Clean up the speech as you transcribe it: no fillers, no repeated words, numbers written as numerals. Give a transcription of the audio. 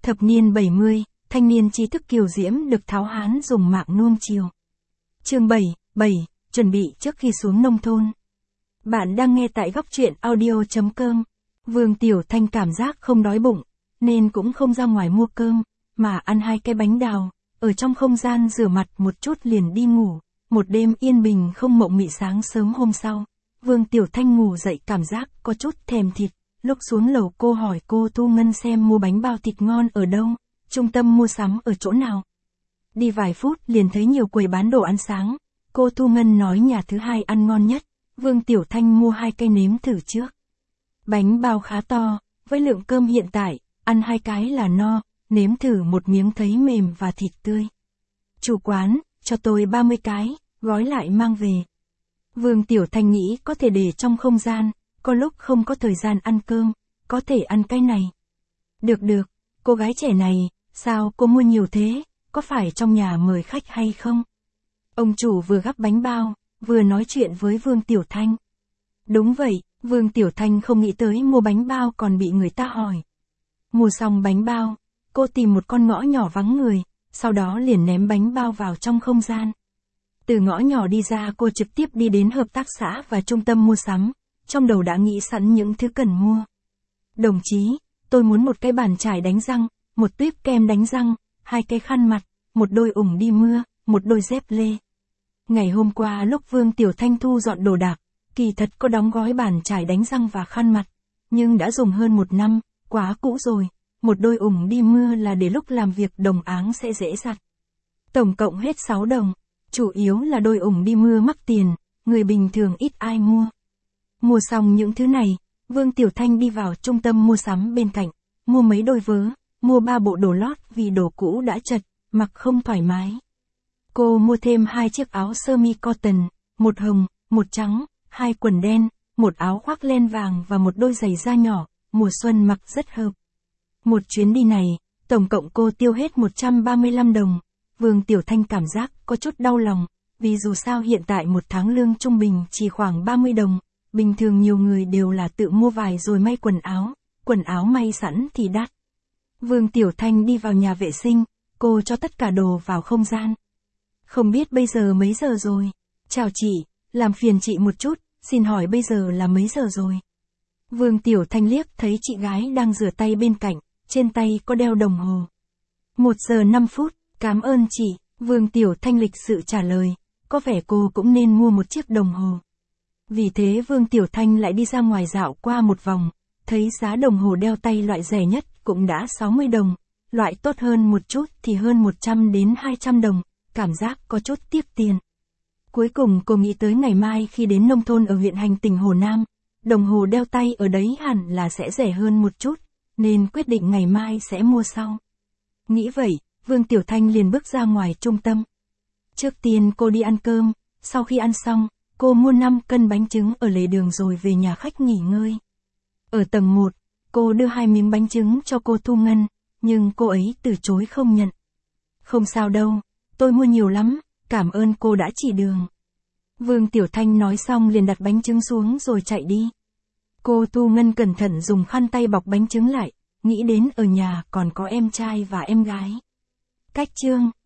Thập niên 70, thanh niên trí thức kiều diễm được tháo hán dùng mạng nuông chiều. Chương 7, chuẩn bị trước khi xuống nông thôn. Bạn đang nghe tại góc truyện audio.com. Vương Tiểu Thanh cảm giác không đói bụng, nên cũng không ra ngoài mua cơm, mà ăn 2 cái bánh đào, ở trong không gian rửa mặt một chút liền đi ngủ. Một đêm yên bình không mộng mị. Sáng sớm hôm sau, Vương Tiểu Thanh ngủ dậy cảm giác có chút thèm thịt. Lúc xuống lầu cô hỏi cô Thu Ngân xem mua bánh bao thịt ngon ở đâu, trung tâm mua sắm ở chỗ nào. Đi vài phút liền thấy nhiều quầy bán đồ ăn sáng. Cô Thu Ngân nói nhà thứ 2 ăn ngon nhất. Vương Tiểu Thanh mua 2 cây nếm thử trước. Bánh bao khá to, với lượng cơm hiện tại, ăn 2 cái là no, nếm thử một miếng thấy mềm và thịt tươi. Chủ quán, cho tôi 30 cái, gói lại mang về. Vương Tiểu Thanh nghĩ có thể để trong không gian, có lúc không có thời gian ăn cơm, có thể ăn cái này. Được, cô gái trẻ này, sao cô mua nhiều thế, có phải trong nhà mời khách hay không? Ông chủ vừa gắp bánh bao, vừa nói chuyện với Vương Tiểu Thanh. Đúng vậy, Vương Tiểu Thanh không nghĩ tới mua bánh bao còn bị người ta hỏi. Mua xong bánh bao, cô tìm một con ngõ nhỏ vắng người, sau đó liền ném bánh bao vào trong không gian. Từ ngõ nhỏ đi ra cô trực tiếp đi đến hợp tác xã và trung tâm mua sắm, trong đầu đã nghĩ sẵn những thứ cần mua. Đồng chí, tôi muốn một cái bàn chải đánh răng, một tuýp kem đánh răng, 2 cái khăn mặt, một đôi ủng đi mưa, một đôi dép lê. Ngày hôm qua lúc Vương Tiểu Thanh thu dọn đồ đạc, kỳ thật có đóng gói bàn chải đánh răng và khăn mặt, nhưng đã dùng hơn 1 năm, quá cũ rồi. Một đôi ủng đi mưa là để lúc làm việc đồng áng sẽ dễ giặt. Tổng cộng hết 6 đồng, chủ yếu là đôi ủng đi mưa mắc tiền, người bình thường ít ai mua. Mua xong những thứ này, Vương Tiểu Thanh đi vào trung tâm mua sắm bên cạnh, mua mấy đôi vớ, mua 3 bộ đồ lót vì đồ cũ đã chật, mặc không thoải mái. Cô mua thêm 2 chiếc áo sơ mi cotton, một hồng, một trắng, 2 quần đen, một áo khoác len vàng và một đôi giày da nhỏ, mùa xuân mặc rất hợp. Một chuyến đi này, tổng cộng cô tiêu hết 135 đồng. Vương Tiểu Thanh cảm giác có chút đau lòng, vì dù sao hiện tại một tháng lương trung bình chỉ khoảng 30 đồng, bình thường nhiều người đều là tự mua vải rồi may quần áo may sẵn thì đắt. Vương Tiểu Thanh đi vào nhà vệ sinh, cô cho tất cả đồ vào không gian. Không biết bây giờ mấy giờ rồi? Chào chị, làm phiền chị một chút, xin hỏi bây giờ là mấy giờ rồi? Vương Tiểu Thanh liếc thấy chị gái đang rửa tay bên cạnh, trên tay có đeo đồng hồ. 1 giờ 5 phút, cảm ơn chị, Vương Tiểu Thanh lịch sự trả lời, có vẻ cô cũng nên mua một chiếc đồng hồ. Vì thế Vương Tiểu Thanh lại đi ra ngoài dạo qua một vòng, thấy giá đồng hồ đeo tay loại rẻ nhất cũng đã 60 đồng, loại tốt hơn một chút thì hơn 100 đến 200 đồng, cảm giác có chút tiếc tiền. Cuối cùng cô nghĩ tới ngày mai khi đến nông thôn ở huyện Hành tỉnh Hồ Nam, đồng hồ đeo tay ở đấy hẳn là sẽ rẻ hơn một chút, nên quyết định ngày mai sẽ mua sau. Nghĩ vậy, Vương Tiểu Thanh liền bước ra ngoài trung tâm. Trước tiên cô đi ăn cơm, sau khi ăn xong, cô mua 5 cân bánh trứng ở lề đường rồi về nhà khách nghỉ ngơi. Ở tầng 1, cô đưa 2 miếng bánh trứng cho cô Thu Ngân, nhưng cô ấy từ chối không nhận. Không sao đâu, tôi mua nhiều lắm, cảm ơn cô đã chỉ đường. Vương Tiểu Thanh nói xong liền đặt bánh trứng xuống rồi chạy đi. Cô Thu Ngân cẩn thận dùng khăn tay bọc bánh trứng lại, nghĩ đến ở nhà còn có em trai và em gái. Cách chương